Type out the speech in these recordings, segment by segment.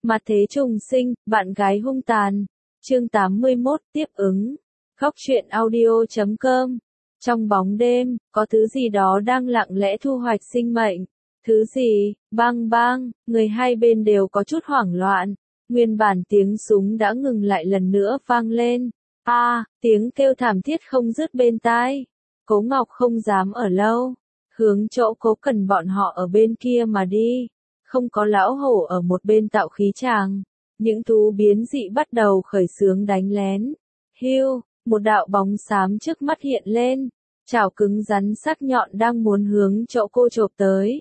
Mặt thế trùng sinh, bạn gái hung tàn. Chương 81 tiếp ứng. Góc truyện audio.com. Trong bóng đêm, có thứ gì đó đang lặng lẽ thu hoạch sinh mệnh. Thứ gì? Bang bang, người hai bên đều có chút hoảng loạn. Nguyên bản tiếng súng đã ngừng lại lần nữa vang lên. Tiếng kêu thảm thiết không dứt bên tai. Cố Ngọc không dám ở lâu. Hướng chỗ Cố Cần bọn họ ở bên kia mà đi. Không có lão hổ ở một bên tạo khí tràng. Những thú biến dị bắt đầu khởi xướng đánh lén. Hiu, một đạo bóng xám trước mắt hiện lên. Chảo cứng rắn sắc nhọn đang muốn hướng chỗ cô chộp tới.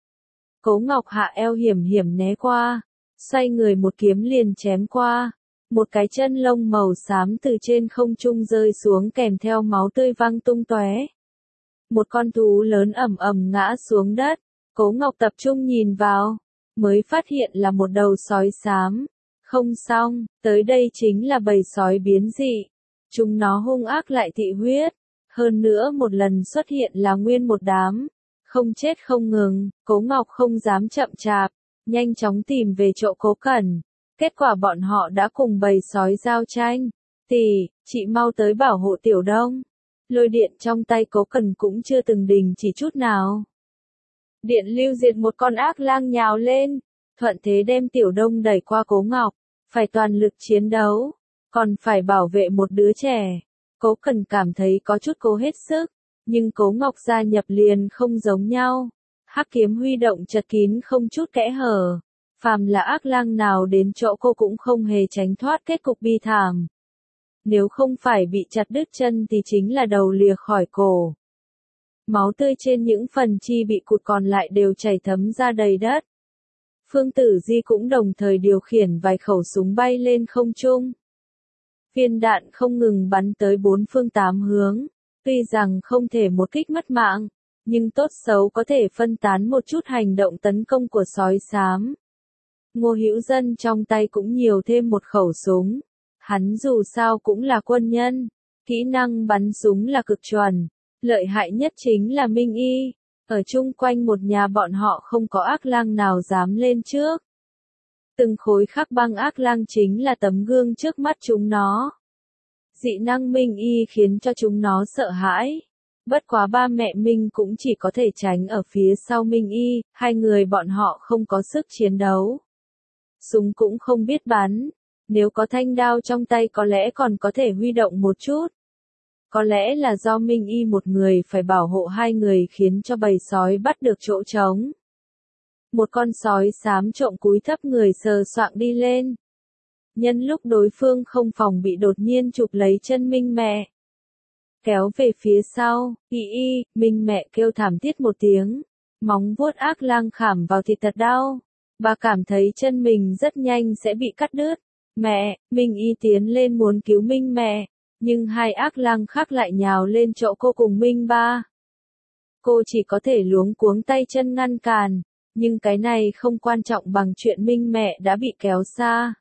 Cố Ngọc hạ eo hiểm hiểm né qua. Xoay người một kiếm liền chém qua. Một cái chân lông màu xám từ trên không trung rơi xuống kèm theo máu tươi văng tung tóe. Một con thú lớn ầm ầm ngã xuống đất. Cố Ngọc tập trung nhìn vào, mới phát hiện là một đầu sói xám. Không xong, tới đây chính là bầy sói biến dị. Chúng nó hung ác lại thị huyết. Hơn nữa một lần xuất hiện là nguyên một đám. Không chết không ngừng, Cố Ngọc không dám chậm chạp, nhanh chóng tìm về chỗ Cố Cẩn. Kết quả bọn họ đã cùng bầy sói giao tranh. Tỷ, chị mau tới bảo hộ Tiểu Đông. Lôi điện trong tay Cố Cẩn cũng chưa từng đình chỉ chút nào. Điện lưu diệt một con ác lang nhào lên, thuận thế đem Tiểu Đông đẩy qua Cố Ngọc, phải toàn lực chiến đấu, còn phải bảo vệ một đứa trẻ. Cố Cẩn cảm thấy có chút cố hết sức, nhưng Cố Ngọc gia nhập liền không giống nhau. Hắc kiếm huy động chật kín không chút kẽ hở, phàm là ác lang nào đến chỗ cô cũng không hề tránh thoát kết cục bi thảm. Nếu không phải bị chặt đứt chân thì chính là đầu lìa khỏi cổ. Máu tươi trên những phần chi bị cụt còn lại đều chảy thấm ra đầy đất. Phương Tử Di cũng đồng thời điều khiển vài khẩu súng bay lên không trung. Viên đạn không ngừng bắn tới bốn phương tám hướng. Tuy rằng không thể một kích mất mạng, nhưng tốt xấu có thể phân tán một chút hành động tấn công của sói xám. Ngô Hữu Dân trong tay cũng nhiều thêm một khẩu súng. Hắn dù sao cũng là quân nhân, kỹ năng bắn súng là cực chuẩn. Lợi hại nhất chính là Minh Y. Ở chung quanh một nhà bọn họ không có ác lang nào dám lên trước. Từng khối khắc băng ác lang chính là tấm gương trước mắt chúng nó. Dị năng Minh Y khiến cho chúng nó sợ hãi. Bất quá ba mẹ Minh cũng chỉ có thể tránh ở phía sau Minh Y, hai người bọn họ không có sức chiến đấu. Súng cũng không biết bắn. Nếu có thanh đao trong tay có lẽ còn có thể huy động một chút. Có lẽ là do Minh Y một người phải bảo hộ hai người khiến cho bầy sói bắt được chỗ trống. Một con sói xám trộm cúi thấp người sờ soạng đi lên. Nhân lúc đối phương không phòng bị đột nhiên chụp lấy chân Minh mẹ. Kéo về phía sau, Minh mẹ kêu thảm thiết một tiếng. Móng vuốt ác lang khảm vào thịt thật đau. Bà cảm thấy chân mình rất nhanh sẽ bị cắt đứt. Mẹ, Minh Y tiến lên muốn cứu Minh mẹ. Nhưng hai ác lang khác lại nhào lên chỗ cô cùng Minh ba. Cô chỉ có thể luống cuống tay chân ngăn cản, nhưng cái này không quan trọng bằng chuyện Minh mẹ đã bị kéo xa.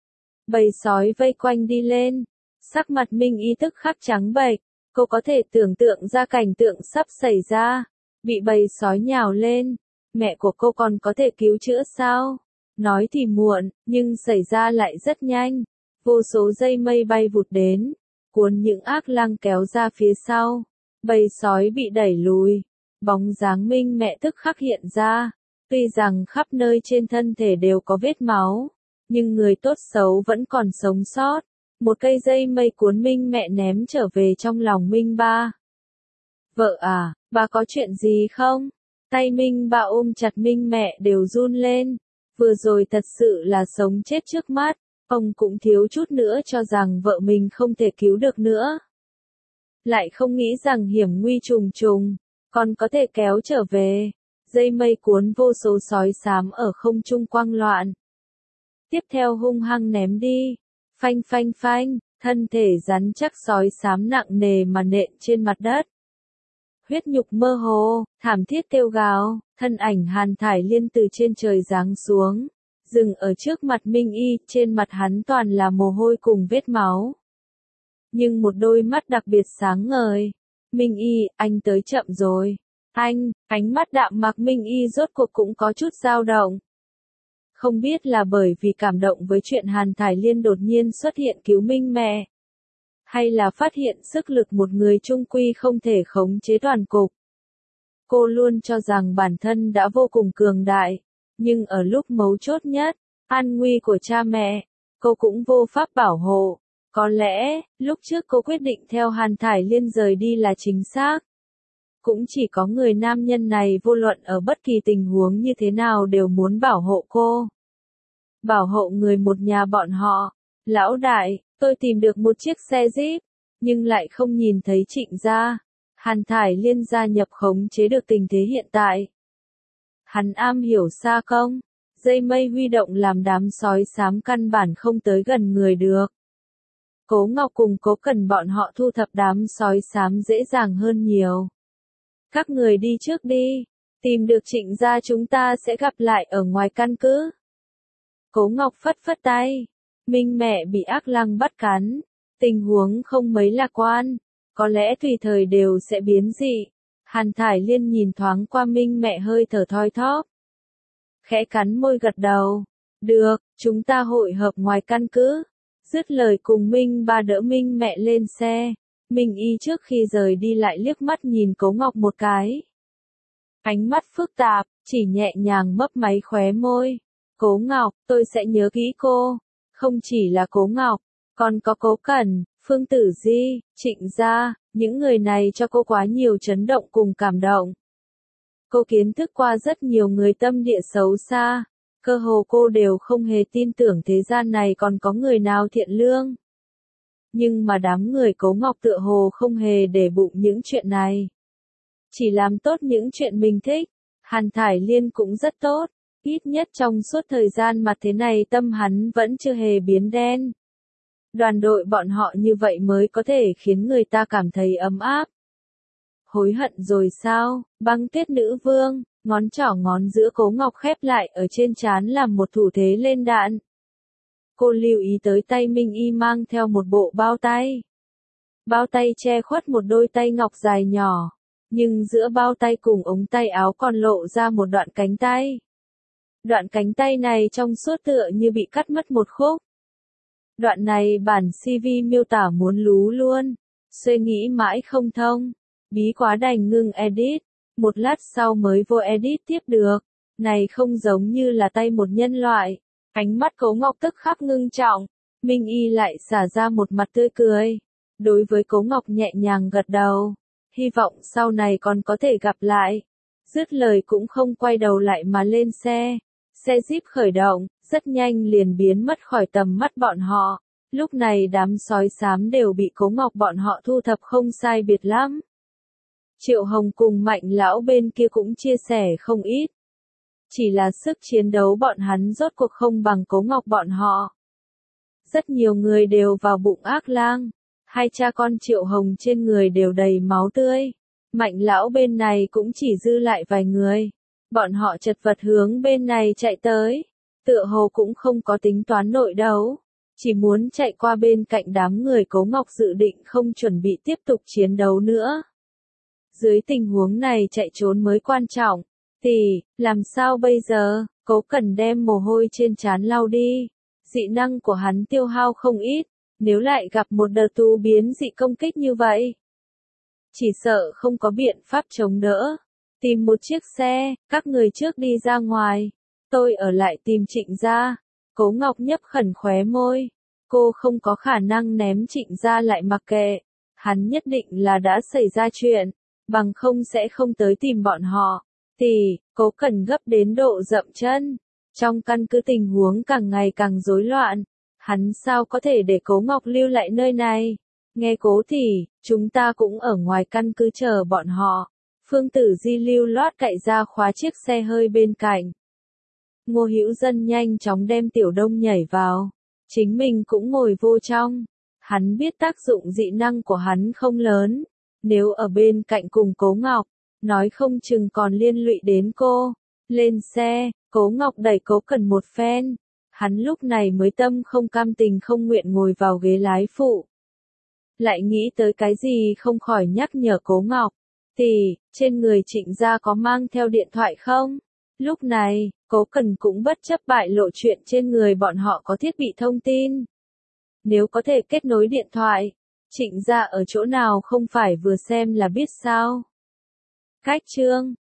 Bầy sói vây quanh đi lên, sắc mặt Minh Y tức khắc trắng bệch, cô có thể tưởng tượng ra cảnh tượng sắp xảy ra, bị bầy sói nhào lên, mẹ của cô còn có thể cứu chữa sao? Nói thì muộn, nhưng xảy ra lại rất nhanh, vô số dây mây bay vụt đến. Cuốn những ác lang kéo ra phía sau, bầy sói bị đẩy lùi, bóng dáng Minh mẹ tức khắc hiện ra, tuy rằng khắp nơi trên thân thể đều có vết máu, nhưng người tốt xấu vẫn còn sống sót. Một cây dây mây cuốn Minh mẹ ném trở về trong lòng Minh ba. Vợ à, bà có chuyện gì không? Tay Minh ba ôm chặt Minh mẹ đều run lên, vừa rồi thật sự là sống chết trước mắt. Ông cũng thiếu chút nữa cho rằng vợ mình không thể cứu được nữa. Lại không nghĩ rằng hiểm nguy trùng trùng, còn có thể kéo trở về. Dây mây cuốn vô số sói xám ở không trung quăng loạn. Tiếp theo hung hăng ném đi. Phanh phanh phanh, thân thể rắn chắc sói xám nặng nề mà nện trên mặt đất. Huyết nhục mơ hồ, thảm thiết kêu gào, thân ảnh Hàn Thải Liên từ trên trời giáng xuống. Dừng ở trước mặt Minh Y, trên mặt hắn toàn là mồ hôi cùng vết máu. Nhưng một đôi mắt đặc biệt sáng ngời. Minh Y, anh tới chậm rồi. Anh, ánh mắt đạm mạc Minh Y rốt cuộc cũng có chút dao động. Không biết là bởi vì cảm động với chuyện Hàn Thải Liên đột nhiên xuất hiện cứu Minh mẹ, hay là phát hiện sức lực một người chung quy không thể khống chế toàn cục. Cô luôn cho rằng bản thân đã vô cùng cường đại, nhưng ở lúc mấu chốt nhất, an nguy của cha mẹ, cô cũng vô pháp bảo hộ. Có lẽ, lúc trước cô quyết định theo Hàn Thải Liên rời đi là chính xác. Cũng chỉ có người nam nhân này vô luận ở bất kỳ tình huống như thế nào đều muốn bảo hộ cô. Bảo hộ người một nhà bọn họ. Lão đại, tôi tìm được một chiếc xe Jeep, nhưng lại không nhìn thấy Trịnh gia. Hàn Thải Liên gia nhập khống chế được tình thế hiện tại. Hắn am hiểu xa công, dây mây huy động làm đám sói xám căn bản không tới gần người được. Cố Ngọc cùng Cố Cần bọn họ thu thập đám sói xám dễ dàng hơn nhiều. Các người đi trước đi, tìm được Trịnh gia chúng ta sẽ gặp lại ở ngoài căn cứ. Cố Ngọc phất phất tay, Minh mẹ bị ác lang bắt cắn, tình huống không mấy lạc quan, có lẽ tùy thời đều sẽ biến dị. Hàn Thải Liên nhìn thoáng qua Minh mẹ hơi thở thoi thóp. Khẽ cắn môi gật đầu, được, chúng ta hội hợp ngoài căn cứ. Dứt lời cùng Minh ba đỡ Minh mẹ lên xe. Minh Y trước khi rời đi lại liếc mắt nhìn Cố Ngọc một cái. Ánh mắt phức tạp, chỉ nhẹ nhàng mấp máy khóe môi. Cố Ngọc, tôi sẽ nhớ kỹ cô. Không chỉ là Cố Ngọc, còn có Cố Cẩn, Phương Tử Di, Trịnh gia, những người này cho cô quá nhiều chấn động cùng cảm động. Cô kiến thức qua rất nhiều người tâm địa xấu xa, cơ hồ cô đều không hề tin tưởng thế gian này còn có người nào thiện lương. Nhưng mà đám người Cố Ngọc tựa hồ không hề để bụng những chuyện này. Chỉ làm tốt những chuyện mình thích. Hàn Thải Liên cũng rất tốt, ít nhất trong suốt thời gian mà thế này tâm hắn vẫn chưa hề biến đen. Đoàn đội bọn họ như vậy mới có thể khiến người ta cảm thấy ấm áp. Hối hận rồi sao? Băng Tuyết Nữ Vương, ngón trỏ ngón giữa Cố Ngọc khép lại ở trên trán làm một thủ thế lên đạn. Cô lưu ý tới tay Minh Y mang theo một bộ bao tay. Bao tay che khuất một đôi tay ngọc dài nhỏ, nhưng giữa bao tay cùng ống tay áo còn lộ ra một đoạn cánh tay. Đoạn cánh tay này trong suốt tựa như bị cắt mất một khúc. Đoạn này bản CV miêu tả muốn lú luôn, suy nghĩ mãi không thông, bí quá đành ngưng edit, một lát sau mới vô edit tiếp được, này không giống như là tay một nhân loại. Ánh mắt Cố Ngọc tức khắc ngưng trọng, Minh Y lại xả ra một mặt tươi cười. Đối với Cố Ngọc nhẹ nhàng gật đầu, hy vọng sau này còn có thể gặp lại. Dứt lời cũng không quay đầu lại mà lên xe. Xe Jeep khởi động, rất nhanh liền biến mất khỏi tầm mắt bọn họ. Lúc này đám sói xám đều bị Cố Ngọc bọn họ thu thập không sai biệt lắm. Triệu Hồng cùng Mạnh lão bên kia cũng chia sẻ không ít. Chỉ là sức chiến đấu bọn hắn rốt cuộc không bằng Cố Ngọc bọn họ. Rất nhiều người đều vào bụng ác lang. Hai cha con Triệu Hồng trên người đều đầy máu tươi. Mạnh lão bên này cũng chỉ dư lại vài người. Bọn họ chật vật hướng bên này chạy tới. Tựa hồ cũng không có tính toán nội đấu. Chỉ muốn chạy qua bên cạnh đám người Cố Ngọc dự định không chuẩn bị tiếp tục chiến đấu nữa. Dưới tình huống này chạy trốn mới quan trọng. Thì, làm sao bây giờ? Cố Cần đem mồ hôi trên trán lau đi. Dị năng của hắn tiêu hao không ít. Nếu lại gặp một đợt tu biến dị công kích như vậy, chỉ sợ không có biện pháp chống đỡ. Tìm một chiếc xe, các người trước đi ra ngoài. Tôi ở lại tìm Trịnh gia. Cố Ngọc nhấp khẩn khóe môi. Cô không có khả năng ném Trịnh gia lại mặc kệ. Hắn nhất định là đã xảy ra chuyện, bằng không sẽ không tới tìm bọn họ. Thì, Cố Cần gấp đến độ dậm chân. Trong căn cứ tình huống càng ngày càng rối loạn. Hắn sao có thể để Cố Ngọc lưu lại nơi này? Nghe Cố thì, chúng ta cũng ở ngoài căn cứ chờ bọn họ. Phương Tử Di lưu loát cậy ra khóa chiếc xe hơi bên cạnh. Ngô Hữu Dân nhanh chóng đem Tiểu Đông nhảy vào. Chính mình cũng ngồi vô trong. Hắn biết tác dụng dị năng của hắn không lớn. Nếu ở bên cạnh cùng Cố Ngọc, nói không chừng còn liên lụy đến cô. Lên xe, Cố Ngọc đẩy Cố Cần một phen. Hắn lúc này mới tâm không cam tình không nguyện ngồi vào ghế lái phụ. Lại nghĩ tới cái gì không khỏi nhắc nhở Cố Ngọc. Thì, trên người Trịnh gia có mang theo điện thoại không? Lúc này, Cố Cần cũng bất chấp bại lộ chuyện trên người bọn họ có thiết bị thông tin. Nếu có thể kết nối điện thoại, Trịnh gia ở chỗ nào không phải vừa xem là biết sao. Cách chương